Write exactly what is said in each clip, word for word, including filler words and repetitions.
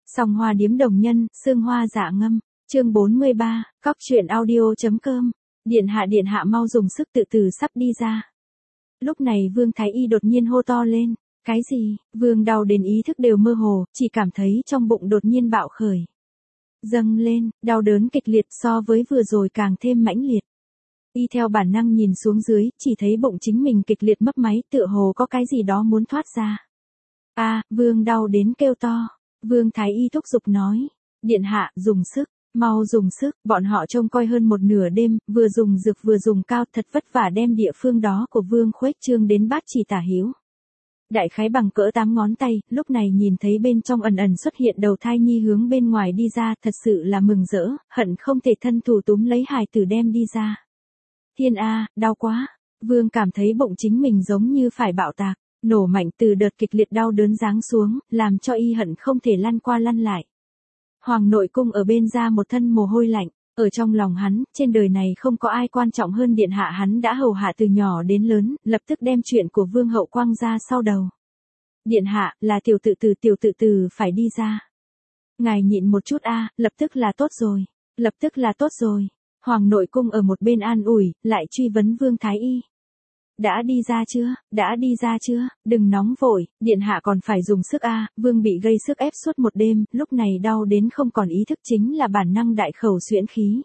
Song Hoa Điếm Đồng Nhân, Sương Hoa Dạ Ngâm, chương bốn mươi ba, cóc truyện audio.com, điện hạ điện hạ mau dùng sức tự tử sắp đi ra. Lúc này Vương Thái Y đột nhiên hô to lên, cái gì, Vương đau đến ý thức đều mơ hồ, chỉ cảm thấy trong bụng đột nhiên bạo khởi. Dâng lên, đau đớn kịch liệt so với vừa rồi càng thêm mãnh liệt. Y theo bản năng nhìn xuống dưới, chỉ thấy bụng chính mình kịch liệt mấp máy tựa hồ có cái gì đó muốn thoát ra. A, à, Vương đau đến kêu to. Vương Thái Y thúc giục nói, điện hạ, dùng sức, mau dùng sức, bọn họ trông coi hơn một nửa đêm, vừa dùng dược vừa dùng cao, thật vất vả đem địa phương đó của Vương khuếch trương đến bát chỉ tả hữu. Đại khái bằng cỡ tám ngón tay, lúc này nhìn thấy bên trong ẩn ẩn xuất hiện đầu thai nhi hướng bên ngoài đi ra, thật sự là mừng rỡ, hận không thể thân thủ túm lấy hài tử đem đi ra. Thiên A, đau quá, Vương cảm thấy bụng chính mình giống như phải bạo tạc. Nổ mạnh từ đợt kịch liệt đau đớn giáng xuống, làm cho y hận không thể lăn qua lăn lại. Hoàng nội cung ở bên ra một thân mồ hôi lạnh, ở trong lòng hắn, trên đời này không có ai quan trọng hơn điện hạ hắn đã hầu hạ từ nhỏ đến lớn, lập tức đem chuyện của vương hậu quăng ra sau đầu. Điện hạ, là tiểu tự từ tiểu tự từ phải đi ra. Ngài nhịn một chút a, lập tức là tốt rồi, lập tức là tốt rồi. Hoàng nội cung ở một bên an ủi, lại truy vấn Vương Thái Y. Đã đi ra chưa, đã đi ra chưa, đừng nóng vội, điện hạ còn phải dùng sức a. Vương bị gây sức ép suốt một đêm, lúc này đau đến không còn ý thức chính là bản năng đại khẩu xuyễn khí.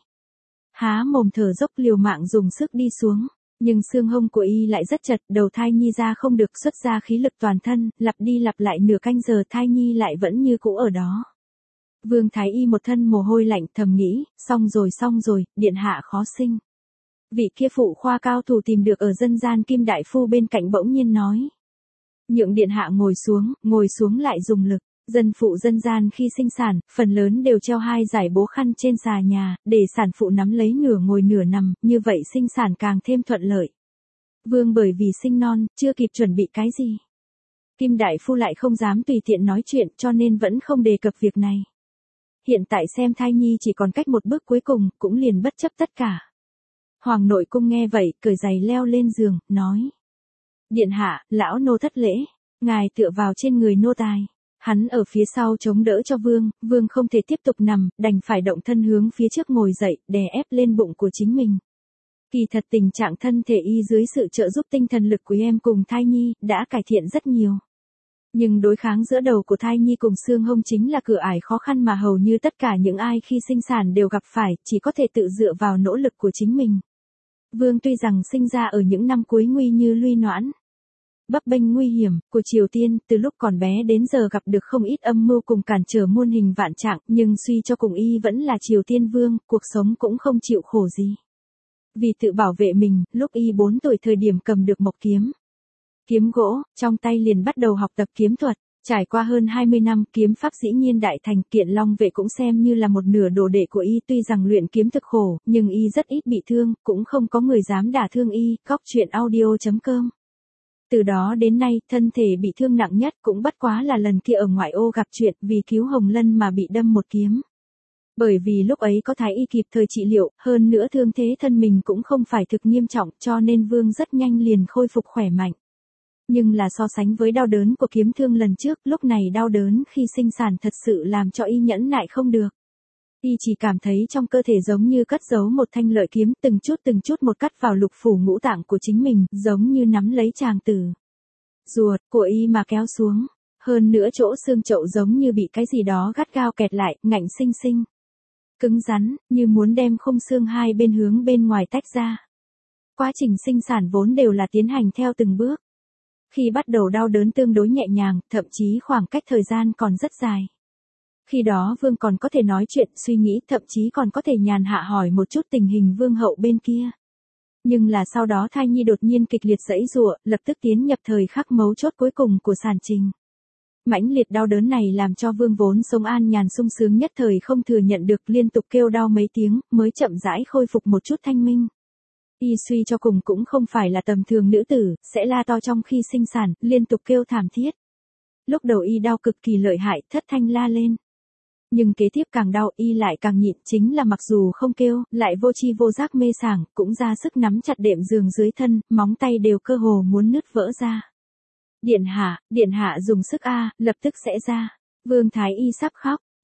Há mồm thở dốc liều mạng dùng sức đi xuống, nhưng xương hông của y lại rất chật, đầu thai nhi ra không được xuất ra khí lực toàn thân, lặp đi lặp lại nửa canh giờ thai nhi lại vẫn như cũ ở đó. Vương Thái Y một thân mồ hôi lạnh thầm nghĩ, xong rồi xong rồi, điện hạ khó sinh. Vị kia phụ khoa cao thủ tìm được ở dân gian Kim Đại Phu bên cạnh bỗng nhiên nói. Nhượng điện hạ ngồi xuống, ngồi xuống lại dùng lực. Dân phụ dân gian khi sinh sản, phần lớn đều treo hai dải bố khăn trên xà nhà, để sản phụ nắm lấy nửa ngồi nửa nằm, như vậy sinh sản càng thêm thuận lợi. Vương bởi vì sinh non, chưa kịp chuẩn bị cái gì. Kim Đại Phu lại không dám tùy tiện nói chuyện cho nên vẫn không đề cập việc này. Hiện tại xem thai nhi chỉ còn cách một bước cuối cùng, cũng liền bất chấp tất cả. Hoàng nội cung nghe vậy, cởi giày leo lên giường, nói. Điện hạ, lão nô thất lễ, ngài tựa vào trên người nô tài. Hắn ở phía sau chống đỡ cho vương, vương không thể tiếp tục nằm, đành phải động thân hướng phía trước ngồi dậy, đè ép lên bụng của chính mình. Kỳ thật tình trạng thân thể y dưới sự trợ giúp tinh thần lực của em cùng thai nhi, đã cải thiện rất nhiều. Nhưng đối kháng giữa đầu của thai nhi cùng xương hông chính là cửa ải khó khăn mà hầu như tất cả những ai khi sinh sản đều gặp phải, chỉ có thể tự dựa vào nỗ lực của chính mình. Vương tuy rằng sinh ra ở những năm cuối nguy như luy noãn, bấp bênh nguy hiểm của Triều Tiên, từ lúc còn bé đến giờ gặp được không ít âm mưu cùng cản trở muôn hình vạn trạng, nhưng suy cho cùng y vẫn là Triều Tiên vương, cuộc sống cũng không chịu khổ gì. Vì tự bảo vệ mình, lúc y bốn tuổi thời điểm cầm được mộc kiếm, kiếm gỗ, trong tay liền bắt đầu học tập kiếm thuật. Trải qua hơn hai mươi năm, kiếm pháp dĩ nhiên đại thành, Kiện Long vệ cũng xem như là một nửa đồ đệ của y, tuy rằng luyện kiếm thực khổ, nhưng y rất ít bị thương, cũng không có người dám đả thương y, cóc truyện audio.com. Từ đó đến nay, thân thể bị thương nặng nhất cũng bất quá là lần kia ở ngoại ô gặp chuyện vì cứu Hồng Lân mà bị đâm một kiếm. Bởi vì lúc ấy có thái y kịp thời trị liệu, hơn nữa thương thế thân mình cũng không phải thực nghiêm trọng, cho nên Vương rất nhanh liền khôi phục khỏe mạnh. Nhưng là so sánh với đau đớn của kiếm thương lần trước, lúc này đau đớn khi sinh sản thật sự làm cho y nhẫn nại không được. Y chỉ cảm thấy trong cơ thể giống như cất giấu một thanh lợi kiếm, từng chút từng chút một cắt vào lục phủ ngũ tạng của chính mình, giống như nắm lấy tràng tử ruột của y mà kéo xuống. Hơn nữa chỗ xương chậu giống như bị cái gì đó gắt gao kẹt lại, ngạnh xinh xinh, cứng rắn, như muốn đem khung xương hai bên hướng bên ngoài tách ra. Quá trình sinh sản vốn đều là tiến hành theo từng bước. Khi bắt đầu đau đớn tương đối nhẹ nhàng, thậm chí khoảng cách thời gian còn rất dài. Khi đó Vương còn có thể nói chuyện, suy nghĩ, thậm chí còn có thể nhàn hạ hỏi một chút tình hình Vương hậu bên kia. Nhưng là sau đó thai nhi đột nhiên kịch liệt giãy giụa, lập tức tiến nhập thời khắc mấu chốt cuối cùng của sản trình. Mãnh liệt đau đớn này làm cho Vương vốn sống an nhàn sung sướng nhất thời không thừa nhận được, liên tục kêu đau mấy tiếng, mới chậm rãi khôi phục một chút thanh minh. Y suy cho cùng cũng không phải là tầm thường nữ tử, sẽ la to trong khi sinh sản, liên tục kêu thảm thiết. Lúc đầu y đau cực kỳ lợi hại, thất thanh la lên. Nhưng kế tiếp càng đau, y lại càng nhịn, chính là mặc dù không kêu, lại vô chi vô giác mê sảng, cũng ra sức nắm chặt đệm giường dưới thân, móng tay đều cơ hồ muốn nứt vỡ ra. Điện hạ, điện hạ dùng sức a, lập tức sẽ ra. Vương Thái Y sắp khóc,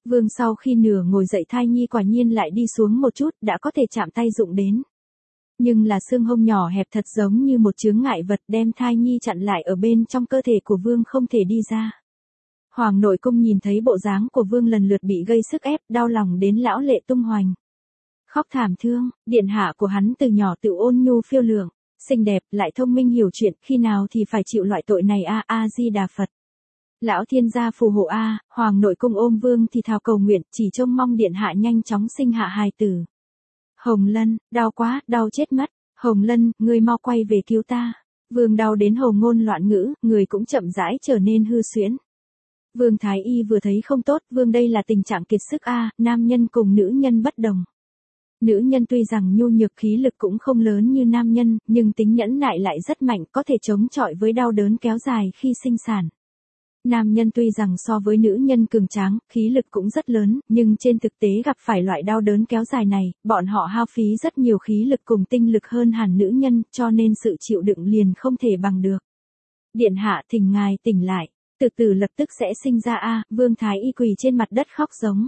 Vương sau khi nửa ngồi dậy thai nhi quả nhiên lại đi xuống một chút, đã có thể chạm tay dụng đến. Nhưng là xương hông nhỏ hẹp thật giống như một chướng ngại vật đem thai nhi chặn lại ở bên trong cơ thể của Vương không thể đi ra. Hoàng nội cung nhìn thấy bộ dáng của Vương lần lượt bị gây sức ép, đau lòng đến lão lệ tung hoành. Khóc thảm thương, điện hạ của hắn từ nhỏ tự ôn nhu phiêu lượng, xinh đẹp, lại thông minh hiểu chuyện, khi nào thì phải chịu loại tội này a a di đà Phật. Lão thiên gia phù hộ a, hoàng nội cung ôm Vương thì thào cầu nguyện, chỉ trông mong điện hạ nhanh chóng sinh hạ hài tử. Hồng Lân, đau quá, đau chết mất, Hồng Lân, ngươi mau quay về cứu ta. Vương đau đến hồ ngôn loạn ngữ, người cũng chậm rãi trở nên hư suyễn. Vương Thái Y vừa thấy không tốt, Vương đây là tình trạng kiệt sức a, nam nhân cùng nữ nhân bất đồng. Nữ nhân tuy rằng nhu nhược khí lực cũng không lớn như nam nhân, nhưng tính nhẫn nại lại rất mạnh, có thể chống chọi với đau đớn kéo dài khi sinh sản. Nam nhân tuy rằng so với nữ nhân cường tráng, khí lực cũng rất lớn, nhưng trên thực tế gặp phải loại đau đớn kéo dài này, bọn họ hao phí rất nhiều khí lực cùng tinh lực hơn hẳn nữ nhân, cho nên sự chịu đựng liền không thể bằng được. Điện hạ thỉnh ngài tỉnh lại, từ từ lập tức sẽ sinh ra a, Vương Thái Y quỳ trên mặt đất khóc giống.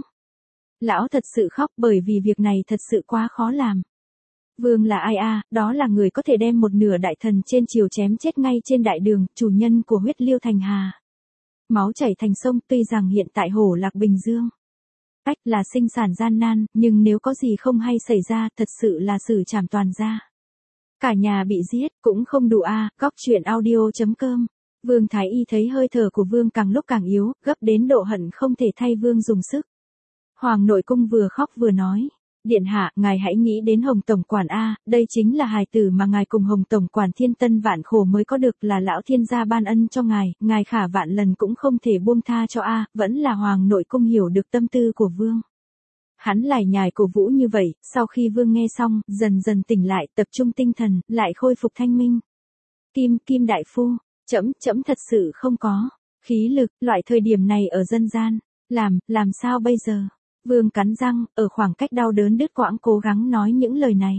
Lão thật sự khóc bởi vì việc này thật sự quá khó làm. Vương là ai a, đó là người có thể đem một nửa đại thần trên triều chém chết ngay trên đại đường, chủ nhân của huyết Liêu Thành Hà. Máu chảy thành sông, tuy rằng hiện tại Hổ Lạc Bình Dương. Cách là sinh sản gian nan, nhưng nếu có gì không hay xảy ra, thật sự là xử trảm toàn gia. Cả nhà bị giết, cũng không đủ a, góc truyện audio chấm com. Vương Thái Y thấy hơi thở của Vương càng lúc càng yếu, gấp đến độ hận không thể thay Vương dùng sức. Hoàng nội cung vừa khóc vừa nói. Điện hạ, ngài hãy nghĩ đến Hồng Tổng Quản a, đây chính là hài tử mà ngài cùng Hồng Tổng Quản thiên tân vạn khổ mới có được, là lão thiên gia ban ân cho ngài, ngài khả vạn lần cũng không thể buông tha cho a, vẫn là Hoàng nội cung hiểu được tâm tư của Vương. Hắn lải nhải cổ vũ như vậy, sau khi Vương nghe xong, dần dần tỉnh lại, tập trung tinh thần, lại khôi phục thanh minh. Kim, Kim đại phu, chấm, chấm thật sự không có khí lực, loại thời điểm này ở dân gian, làm, làm sao bây giờ? Vương cắn răng, ở khoảng cách đau đớn đứt quãng cố gắng nói những lời này.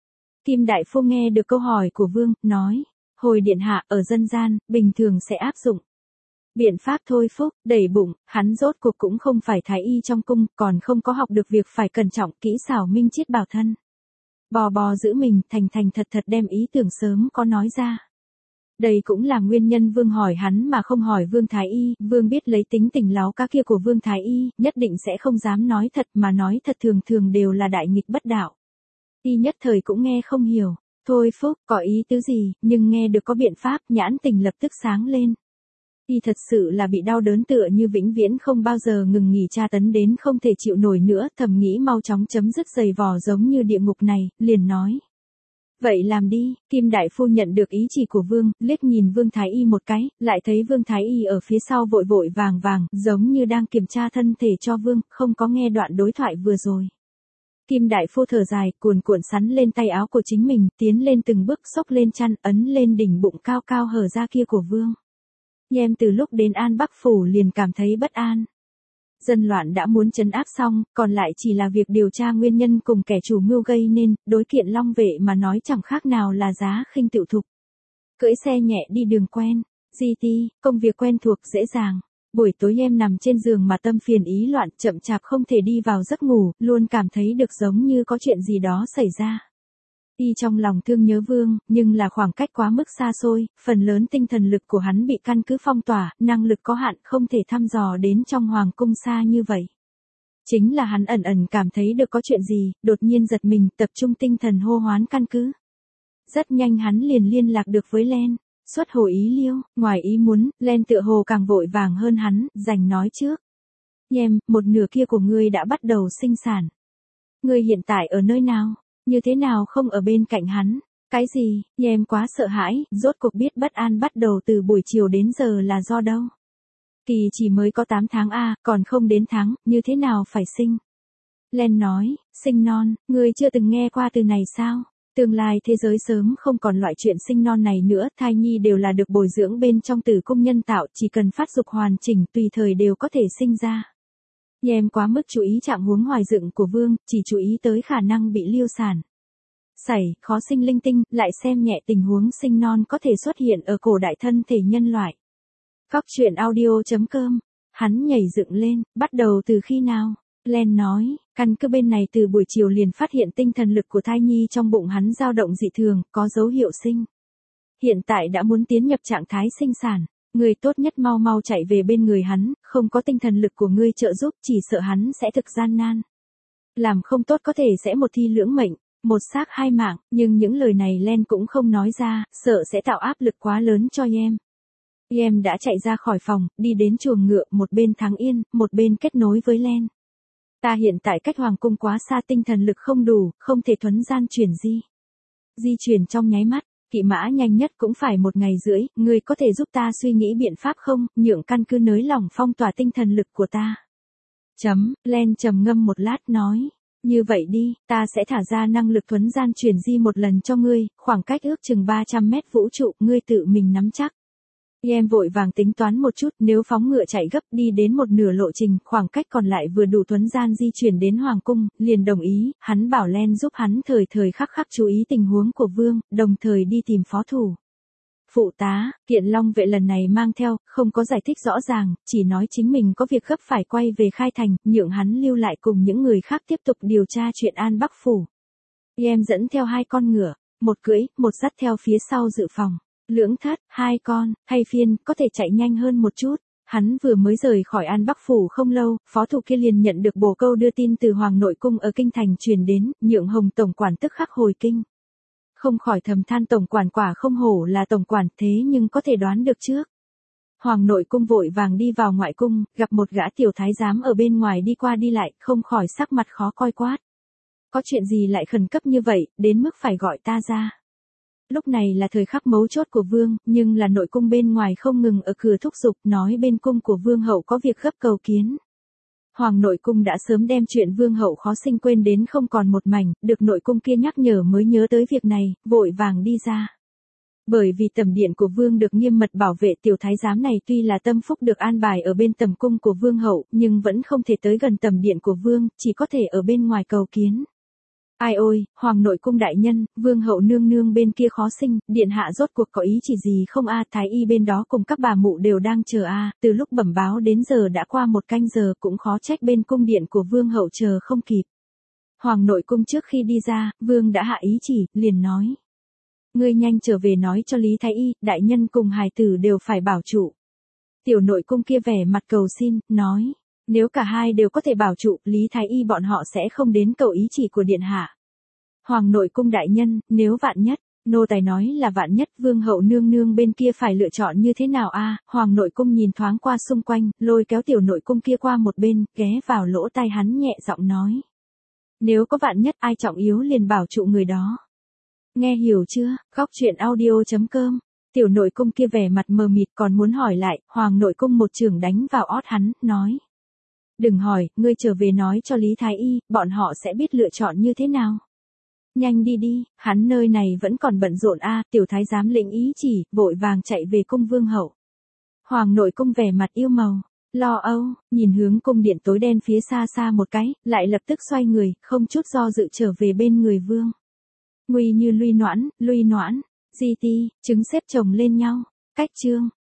Kim đại phu nghe được câu hỏi của Vương, nói, hồi điện hạ, ở dân gian, bình thường sẽ áp dụng biện pháp thôi phúc, đẩy bụng, hắn rốt cuộc cũng không phải thái y trong cung, còn không có học được việc phải cẩn trọng, kỹ xảo minh chiết bảo thân. Bò bò giữ mình, thành thành thật thật đem ý tưởng sớm có nói ra. Đây cũng là nguyên nhân Vương hỏi hắn mà không hỏi Vương Thái Y, Vương biết lấy tính tình láo cá kia của Vương Thái Y, nhất định sẽ không dám nói thật, mà nói thật thường thường đều là đại nghịch bất đạo. Y nhất thời cũng nghe không hiểu, thôi phúc, có ý tứ gì, nhưng nghe được có biện pháp, nhãn tình lập tức sáng lên. Y thật sự là bị đau đớn tựa như vĩnh viễn không bao giờ ngừng nghỉ tra tấn đến không thể chịu nổi nữa, thầm nghĩ mau chóng chấm dứt giày vò giống như địa ngục này, liền nói. Vậy làm đi, Kim đại phu nhận được ý chỉ của Vương, liếc nhìn Vương Thái Y một cái, lại thấy Vương Thái Y ở phía sau vội vội vàng vàng, giống như đang kiểm tra thân thể cho Vương, không có nghe đoạn đối thoại vừa rồi. Kim đại phu thở dài, cuồn cuộn sắn lên tay áo của chính mình, tiến lên từng bước xốc lên chăn, ấn lên đỉnh bụng cao cao hở ra kia của Vương. Nhem từ lúc đến An Bắc Phủ liền cảm thấy bất an. Dân loạn đã muốn trấn áp xong, còn lại chỉ là việc điều tra nguyên nhân cùng kẻ chủ mưu gây nên, đối kiện Long Vệ mà nói chẳng khác nào là giá khinh tựu thục. Cưỡi xe nhẹ đi đường quen, gi ti, công việc quen thuộc dễ dàng. Buổi tối em nằm trên giường mà tâm phiền ý loạn, chậm chạp không thể đi vào giấc ngủ, luôn cảm thấy được giống như có chuyện gì đó xảy ra. Y trong lòng thương nhớ Vương, nhưng là khoảng cách quá mức xa xôi, phần lớn tinh thần lực của hắn bị căn cứ phong tỏa, năng lực có hạn không thể thăm dò đến trong hoàng cung xa như vậy. Chính là hắn ẩn ẩn cảm thấy được có chuyện gì, đột nhiên giật mình, tập trung tinh thần hô hoán căn cứ. Rất nhanh hắn liền liên lạc được với Len, xuất hồ ý liêu, ngoài ý muốn, Len tựa hồ càng vội vàng hơn hắn, giành nói trước. Nhem, một nửa kia của ngươi đã bắt đầu sinh sản. Ngươi hiện tại ở nơi nào? Như thế nào không ở bên cạnh hắn? Cái gì? Nhem quá sợ hãi, rốt cuộc biết bất an bắt đầu từ buổi chiều đến giờ là do đâu? Kỳ chỉ mới có tám tháng a, còn không đến tháng, như thế nào phải sinh? Len nói, sinh non, ngươi chưa từng nghe qua từ này sao? Tương lai thế giới sớm không còn loại chuyện sinh non này nữa, thai nhi đều là được bồi dưỡng bên trong tử cung nhân tạo, chỉ cần phát dục hoàn chỉnh, tùy thời đều có thể sinh ra. Nhem quá mức chú ý trạng huống hoài dựng của Vương, chỉ chú ý tới khả năng bị liêu sản. Sảy, khó sinh linh tinh, lại xem nhẹ tình huống sinh non có thể xuất hiện ở cổ đại thân thể nhân loại. Góc truyện audio chấm com Hắn nhảy dựng lên, bắt đầu từ khi nào? Len nói, căn cứ bên này từ buổi chiều liền phát hiện tinh thần lực của thai nhi trong bụng hắn dao động dị thường, có dấu hiệu sinh. Hiện tại đã muốn tiến nhập trạng thái sinh sản. Ngươi tốt nhất mau mau chạy về bên người hắn, không có tinh thần lực của ngươi trợ giúp chỉ sợ hắn sẽ thực gian nan. Làm không tốt có thể sẽ một thi lưỡng mệnh, một xác hai mạng, nhưng những lời này Len cũng không nói ra, sợ sẽ tạo áp lực quá lớn cho Yem. Yem đã chạy ra khỏi phòng, đi đến chuồng ngựa, một bên Thắng Yên, một bên kết nối với Len. Ta hiện tại cách hoàng cung quá xa, tinh thần lực không đủ, không thể thuấn gian chuyển di. Di chuyển trong nháy mắt. Kỵ mã nhanh nhất cũng phải một ngày rưỡi, ngươi có thể giúp ta suy nghĩ biện pháp không, nhượng căn cứ nới lỏng phong tỏa tinh thần lực của ta. Chấm, Len trầm ngâm một lát nói, như vậy đi, ta sẽ thả ra năng lực thuấn gian chuyển di một lần cho ngươi, khoảng cách ước chừng ba trăm mét vũ trụ, ngươi tự mình nắm chắc. Em vội vàng tính toán một chút, nếu phóng ngựa chạy gấp đi đến một nửa lộ trình, khoảng cách còn lại vừa đủ thuấn gian di chuyển đến hoàng cung, liền đồng ý, hắn bảo Len giúp hắn thời thời khắc khắc chú ý tình huống của vương, đồng thời đi tìm phó thủ. Phụ tá, Kiện Long vệ lần này mang theo, không có giải thích rõ ràng, chỉ nói chính mình có việc gấp phải quay về Khai Thành, nhượng hắn lưu lại cùng những người khác tiếp tục điều tra chuyện An Bắc Phủ. Em dẫn theo hai con ngựa, một cưỡi, một dắt theo phía sau dự phòng. Lưỡng thất, hai con, thay phiên, có thể chạy nhanh hơn một chút. Hắn vừa mới rời khỏi An Bắc Phủ không lâu, phó thủ kia liền nhận được bồ câu đưa tin từ Hoàng Nội Cung ở Kinh Thành truyền đến, nhượng Hồng Tổng quản tức khắc hồi kinh. Không khỏi thầm than Tổng quản quả không hổ là Tổng quản, thế nhưng có thể đoán được trước. Hoàng Nội Cung vội vàng đi vào ngoại cung, gặp một gã tiểu thái giám ở bên ngoài đi qua đi lại, không khỏi sắc mặt khó coi quát. Có chuyện gì lại khẩn cấp như vậy, đến mức phải gọi ta ra. Lúc này là thời khắc mấu chốt của vương, nhưng là nội cung bên ngoài không ngừng ở cửa thúc giục, nói bên cung của vương hậu có việc gấp cầu kiến. Hoàng nội cung đã sớm đem chuyện vương hậu khó sinh quên đến không còn một mảnh, được nội cung kia nhắc nhở mới nhớ tới việc này, vội vàng đi ra. Bởi vì tầm điện của vương được nghiêm mật bảo vệ, tiểu thái giám này tuy là tâm phúc được an bài ở bên tầm cung của vương hậu, nhưng vẫn không thể tới gần tầm điện của vương, chỉ có thể ở bên ngoài cầu kiến. Ai ôi, hoàng nội cung đại nhân, vương hậu nương nương bên kia khó sinh, điện hạ rốt cuộc có ý chỉ gì không a? Thái y bên đó cùng các bà mụ đều đang chờ a, từ lúc bẩm báo đến giờ đã qua một canh giờ, cũng khó trách bên cung điện của vương hậu chờ không kịp. Hoàng nội cung trước khi đi ra, vương đã hạ ý chỉ, liền nói. Ngươi nhanh trở về nói cho Lý Thái y, đại nhân cùng hài tử đều phải bảo trụ. Tiểu nội cung kia vẻ mặt cầu xin, nói. Nếu cả hai đều có thể bảo trụ, Lý Thái y bọn họ sẽ không đến cầu ý chỉ của điện hạ. Hoàng nội cung đại nhân, nếu vạn nhất, nô tài nói là vạn nhất, vương hậu nương nương bên kia phải lựa chọn như thế nào a? Hoàng nội cung nhìn thoáng qua xung quanh, lôi kéo tiểu nội cung kia qua một bên, ghé vào lỗ tai hắn nhẹ giọng nói. Nếu có vạn nhất ai trọng yếu liền bảo trụ người đó. Nghe hiểu chưa? Góc truyện audio chấm com. Tiểu nội cung kia vẻ mặt mờ mịt còn muốn hỏi lại, hoàng nội cung một chưởng đánh vào ót hắn, nói. Đừng hỏi, ngươi trở về nói cho Lý Thái y, bọn họ sẽ biết lựa chọn như thế nào. Nhanh đi đi, hắn nơi này vẫn còn bận rộn a. Tiểu thái giám lĩnh ý chỉ, vội vàng chạy về cung vương hậu. Hoàng nội cung vẻ mặt yêu màu, lo âu, nhìn hướng cung điện tối đen phía xa xa một cái, lại lập tức xoay người, không chút do dự trở về bên người vương. Nguy như luy noãn, luy noãn, di ti, trứng xếp chồng lên nhau, cách chương.